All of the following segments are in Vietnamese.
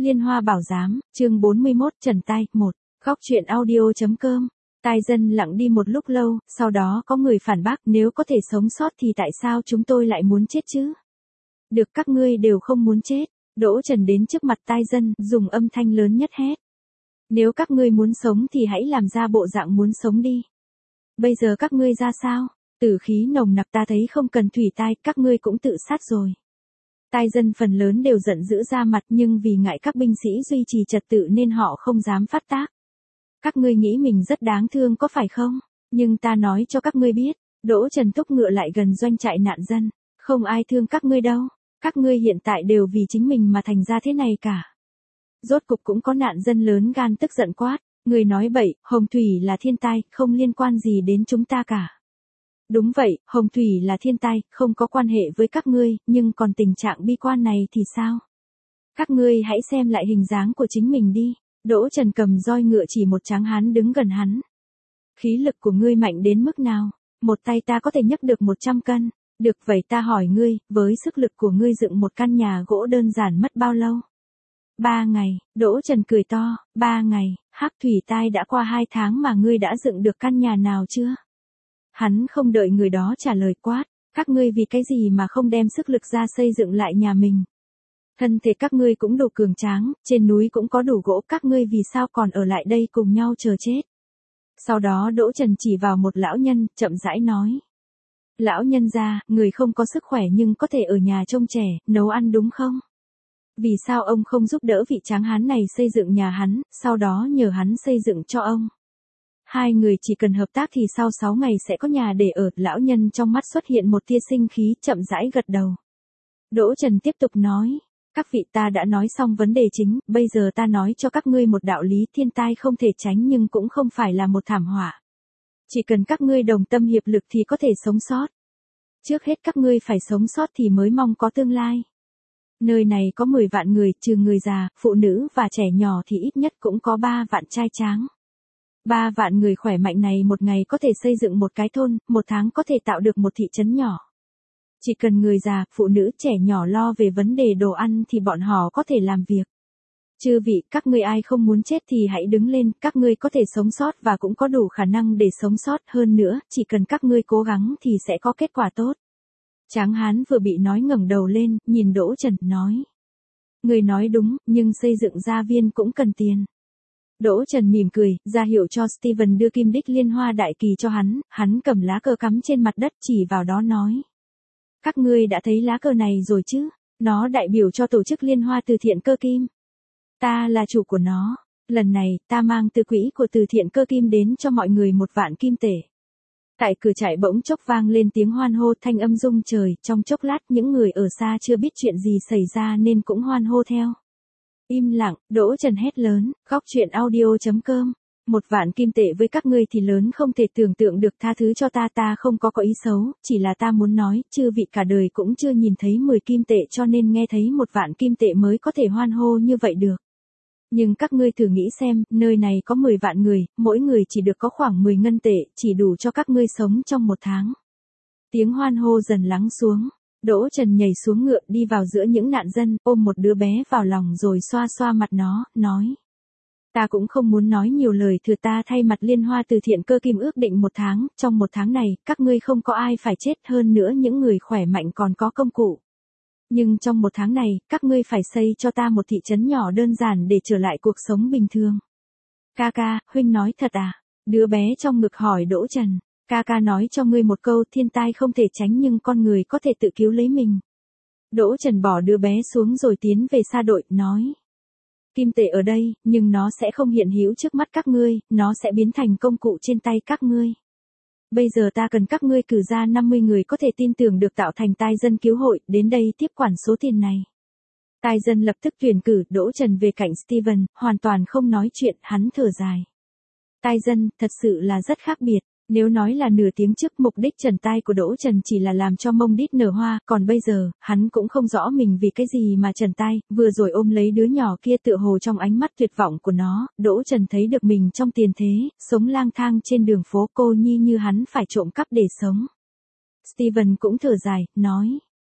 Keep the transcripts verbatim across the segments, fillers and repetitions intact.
Liên Hoa Bảo Giám, chương bốn mươi mốt, Trần Tai, một. Góc truyện audio chấm com. Tai Dân lặng đi một lúc lâu, sau đó có người phản bác, nếu có thể sống sót thì tại sao chúng tôi lại muốn chết chứ? Được, các ngươi đều không muốn chết. Đỗ Trần đến trước mặt Tai Dân, dùng âm thanh lớn nhất hét. Nếu các ngươi muốn sống thì hãy làm ra bộ dạng muốn sống đi. Bây giờ các ngươi ra sao? Tử khí nồng nặc, ta thấy không cần thủy tai, các ngươi cũng tự sát rồi. Tai Dân phần lớn đều giận dữ ra mặt, nhưng vì ngại các binh sĩ duy trì trật tự nên họ không dám phát tác. Các ngươi nghĩ mình rất đáng thương có phải không? Nhưng ta nói cho các ngươi biết, Đỗ Trần thúc ngựa lại gần doanh trại nạn dân. Không ai thương các ngươi đâu. Các ngươi hiện tại đều vì chính mình mà thành ra thế này cả. Rốt cục cũng có nạn dân lớn gan tức giận quát. Người nói bậy, Hồng Thủy là thiên tai, không liên quan gì đến chúng ta cả. Đúng vậy, Hồng Thủy là thiên tai, không có quan hệ với các ngươi, nhưng còn tình trạng bi quan này thì sao? Các ngươi hãy xem lại hình dáng của chính mình đi. Đỗ Trần cầm roi ngựa chỉ một tráng hán đứng gần hắn. Khí lực của ngươi mạnh đến mức nào? Một tay ta có thể nhấc được một trăm cân. Được vậy ta hỏi ngươi, với sức lực của ngươi dựng một căn nhà gỗ đơn giản mất bao lâu? Ba ngày, Đỗ Trần cười to, ba ngày, hắc thủy tai đã qua hai tháng mà ngươi đã dựng được căn nhà nào chưa? Hắn không đợi người đó trả lời quát, các ngươi vì cái gì mà không đem sức lực ra xây dựng lại nhà mình? Thân thể các ngươi cũng đủ cường tráng, trên núi cũng có đủ gỗ, các ngươi vì sao còn ở lại đây cùng nhau chờ chết? Sau đó Đỗ Trần chỉ vào một lão nhân, chậm rãi nói. Lão nhân gia, người không có sức khỏe nhưng có thể ở nhà trông trẻ, nấu ăn đúng không? Vì sao ông không giúp đỡ vị tráng hán này xây dựng nhà hắn, sau đó nhờ hắn xây dựng cho ông? Hai người chỉ cần hợp tác thì sau sáu ngày sẽ có nhà để ở. Lão nhân trong mắt xuất hiện một tia sinh khí, chậm rãi gật đầu. Đỗ Trần tiếp tục nói. Các vị, ta đã nói xong vấn đề chính, bây giờ ta nói cho các ngươi một đạo lý, thiên tai không thể tránh nhưng cũng không phải là một thảm họa. Chỉ cần các ngươi đồng tâm hiệp lực thì có thể sống sót. Trước hết các ngươi phải sống sót thì mới mong có tương lai. Nơi này có mười vạn người, trừ người già, phụ nữ và trẻ nhỏ thì ít nhất cũng có ba vạn trai tráng. Ba vạn người khỏe mạnh này một ngày có thể xây dựng một cái thôn, một tháng có thể tạo được một thị trấn nhỏ. Chỉ cần người già, phụ nữ, trẻ nhỏ lo về vấn đề đồ ăn thì bọn họ có thể làm việc. Chư vị, các ngươi ai không muốn chết thì hãy đứng lên, các ngươi có thể sống sót và cũng có đủ khả năng để sống sót, hơn nữa, chỉ cần các ngươi cố gắng thì sẽ có kết quả tốt. Tráng hán vừa bị nói ngẩng đầu lên, nhìn Đỗ Trần, nói. Người nói đúng, nhưng xây dựng gia viên cũng cần tiền. Đỗ Trần mỉm cười, ra hiệu cho Steven đưa kim đích liên hoa đại kỳ cho hắn, hắn cầm lá cờ cắm trên mặt đất chỉ vào đó nói. Các ngươi đã thấy lá cờ này rồi chứ, nó đại biểu cho tổ chức liên hoa từ thiện cơ kim. Ta là chủ của nó, lần này ta mang từ quỹ của từ thiện cơ kim đến cho mọi người một vạn kim tệ. Tại cửa trại bỗng chốc vang lên tiếng hoan hô, thanh âm rung trời, trong chốc lát những người ở xa chưa biết chuyện gì xảy ra nên cũng hoan hô theo. Im lặng, Đỗ Trần hét lớn, góc truyện audio chấm com. Một vạn kim tệ với các ngươi thì lớn không thể tưởng tượng được, tha thứ cho ta, ta không có có ý xấu, chỉ là ta muốn nói, chư vị cả đời cũng chưa nhìn thấy mười kim tệ cho nên nghe thấy một vạn kim tệ mới có thể hoan hô như vậy được. Nhưng các ngươi thử nghĩ xem, nơi này có mười vạn người, mỗi người chỉ được có khoảng mười ngân tệ, chỉ đủ cho các ngươi sống trong một tháng. Tiếng hoan hô dần lắng xuống. Đỗ Trần nhảy xuống ngựa đi vào giữa những nạn dân, ôm một đứa bé vào lòng rồi xoa xoa mặt nó, nói. Ta cũng không muốn nói nhiều lời thừa, ta thay mặt liên hoa từ thiện cơ kim ước định một tháng, trong một tháng này, các ngươi không có ai phải chết, hơn nữa những người khỏe mạnh còn có công cụ. Nhưng trong một tháng này, các ngươi phải xây cho ta một thị trấn nhỏ đơn giản để trở lại cuộc sống bình thường. Ca ca, huynh nói thật à? Đứa bé trong ngực hỏi Đỗ Trần. Ca ca nói cho ngươi một câu, thiên tai không thể tránh nhưng con người có thể tự cứu lấy mình. Đỗ Trần bỏ đứa bé xuống rồi tiến về xa đội, nói. Kim tệ ở đây, nhưng nó sẽ không hiện hữu trước mắt các ngươi, nó sẽ biến thành công cụ trên tay các ngươi. Bây giờ ta cần các ngươi cử ra năm mươi người có thể tin tưởng được tạo thành Tai Dân cứu hội, đến đây tiếp quản số tiền này. Tai Dân lập tức tuyển cử. Đỗ Trần về cạnh Steven, hoàn toàn không nói chuyện, hắn thở dài. Tai Dân, thật sự là rất khác biệt. Nếu nói là nửa tiếng trước mục đích trần tai của Đỗ Trần chỉ là làm cho mông đít nở hoa, còn bây giờ, hắn cũng không rõ mình vì cái gì mà trần tai, vừa rồi ôm lấy đứa nhỏ kia tựa hồ trong ánh mắt tuyệt vọng của nó, Đỗ Trần thấy được mình trong tiền thế, sống lang thang trên đường phố cô nhi như hắn phải trộm cắp để sống. Steven cũng thở dài, nói,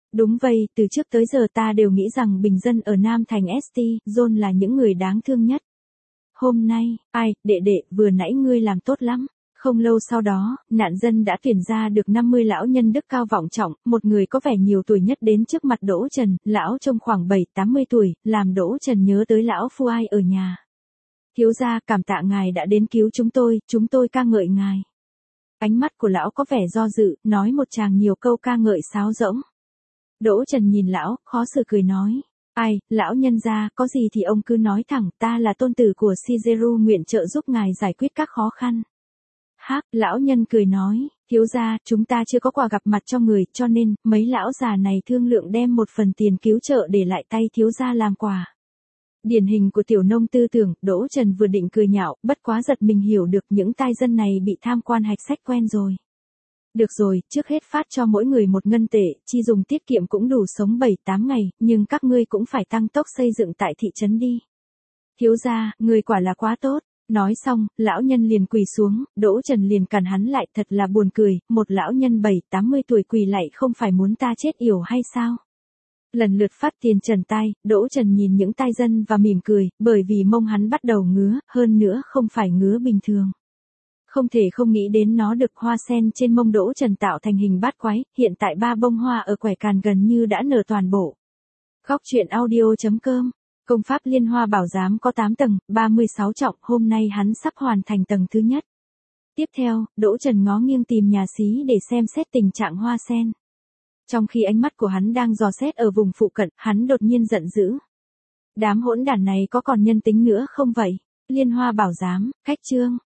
Đúng vậy, từ trước tới giờ ta đều nghĩ rằng bình dân ở Nam Thành ét tê, John là những người đáng thương nhất. Hôm nay, ai, đệ đệ, vừa nãy ngươi làm tốt lắm. Không lâu sau đó, nạn dân đã tuyển ra được năm mươi lão nhân đức cao vọng trọng, một người có vẻ nhiều tuổi nhất đến trước mặt Đỗ Trần, lão trông khoảng bảy tám mươi tuổi, làm Đỗ Trần nhớ tới lão phu ai ở nhà. Thiếu gia, cảm tạ ngài đã đến cứu chúng tôi, chúng tôi ca ngợi ngài. Ánh mắt của lão có vẻ do dự, nói một tràng nhiều câu ca ngợi sáo rỗng. Đỗ Trần nhìn lão, khó xử cười nói. Ai, lão nhân gia, có gì thì ông cứ nói thẳng, ta là tôn tử của Shigeru, nguyện trợ giúp ngài giải quyết các khó khăn. Hác, lão nhân cười nói, thiếu gia, chúng ta chưa có quà gặp mặt cho người, cho nên, mấy lão già này thương lượng đem một phần tiền cứu trợ để lại tay thiếu gia làm quà. Điển hình của tiểu nông tư tưởng, Đỗ Trần vừa định cười nhạo, bất quá giật mình hiểu được những tai dân này bị tham quan hạch sách quen rồi. Được rồi, trước hết phát cho mỗi người một ngân tệ, chi dùng tiết kiệm cũng đủ sống bảy tám ngày, nhưng các ngươi cũng phải tăng tốc xây dựng tại thị trấn đi. Thiếu gia, người quả là quá tốt. Nói xong, lão nhân liền quỳ xuống, Đỗ Trần liền cản hắn lại, thật là buồn cười, một lão nhân bảy tám mươi tuổi quỳ lại không phải muốn ta chết yểu hay sao? Lần lượt phát tiền trần tai, Đỗ Trần nhìn những tai dân và mỉm cười, bởi vì mông hắn bắt đầu ngứa, hơn nữa không phải ngứa bình thường. Không thể không nghĩ đến nó được hoa sen trên mông Đỗ Trần tạo thành hình bát quái, hiện tại ba bông hoa ở quẻ càn gần như đã nở toàn bộ. Góc truyện audio chấm com. Công pháp Liên Hoa Bảo Giám có tám tầng, ba mươi sáu trọng, hôm nay hắn sắp hoàn thành tầng thứ nhất. Tiếp theo, Đỗ Trần ngó nghiêng tìm nhà xí để xem xét tình trạng hoa sen. Trong khi ánh mắt của hắn đang dò xét ở vùng phụ cận, hắn đột nhiên giận dữ. Đám hỗn đản này có còn nhân tính nữa không vậy? Liên Hoa Bảo Giám, khách chương.